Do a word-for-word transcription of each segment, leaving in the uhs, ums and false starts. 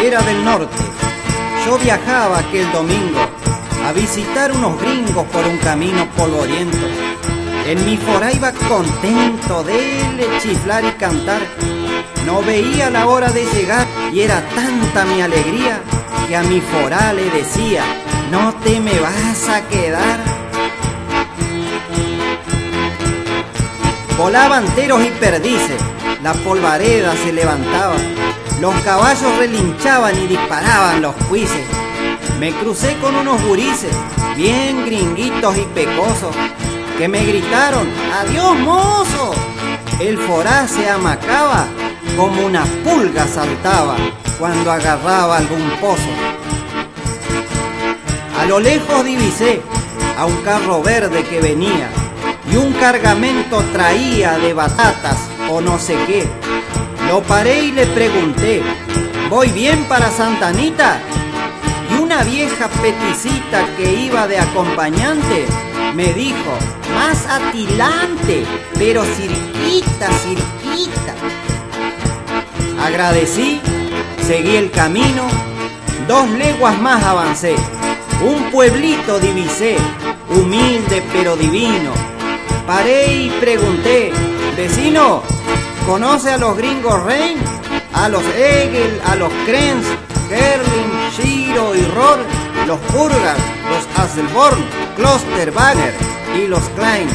era del norte. Yo viajaba aquel domingo a visitar unos gringos por un camino polvoriento. En mi forá iba contento de chiflar y cantar. No veía la hora de llegar y era tanta mi alegría que a mi forá le decía: no te me vas a quedar. Volaban teros y perdices, la polvareda se levantaba, los caballos relinchaban y disparaban los cuises. Me crucé con unos gurises, bien gringuitos y pecosos, que me gritaron: ¡adiós, mozo! El forá se amacaba, como una pulga saltaba cuando agarraba algún pozo. A lo lejos divisé a un carro verde que venía y un cargamento traía de batatas o no sé qué. Lo paré y le pregunté: ¿voy bien para Santa Anita? Y una vieja peticita que iba de acompañante me dijo: más atilante, pero cirquita, cirquita. Agradecí, seguí el camino, dos leguas más avancé, un pueblito divisé, humilde pero divino. Paré y pregunté: vecino, ¿conoce a los gringos Rein? A los Egel, a los Krenz, Herling, Shiro y Rohr, los Burger, los Hasselborn, Klosterwagner y los Klein.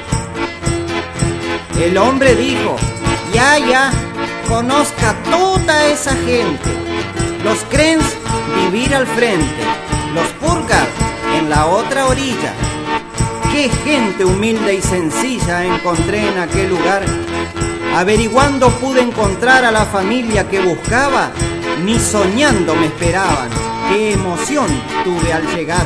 El hombre dijo: ya, ya, conozca toda esa gente. Los Krenz vivir al frente, los Burger en la otra orilla. Qué gente humilde y sencilla encontré en aquel lugar. Averiguando pude encontrar a la familia que buscaba, ni soñando me esperaban. Qué emoción tuve al llegar.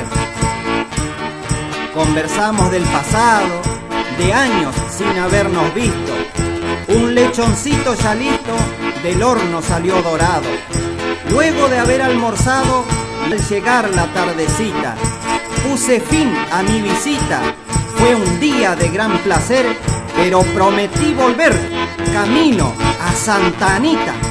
Conversamos del pasado, de años sin habernos visto. Un lechoncito ya listo del horno salió dorado. Luego de haber almorzado, al llegar la tardecita, puse fin a mi visita. Fue un día de gran placer, pero prometí volver camino a Santa Anita.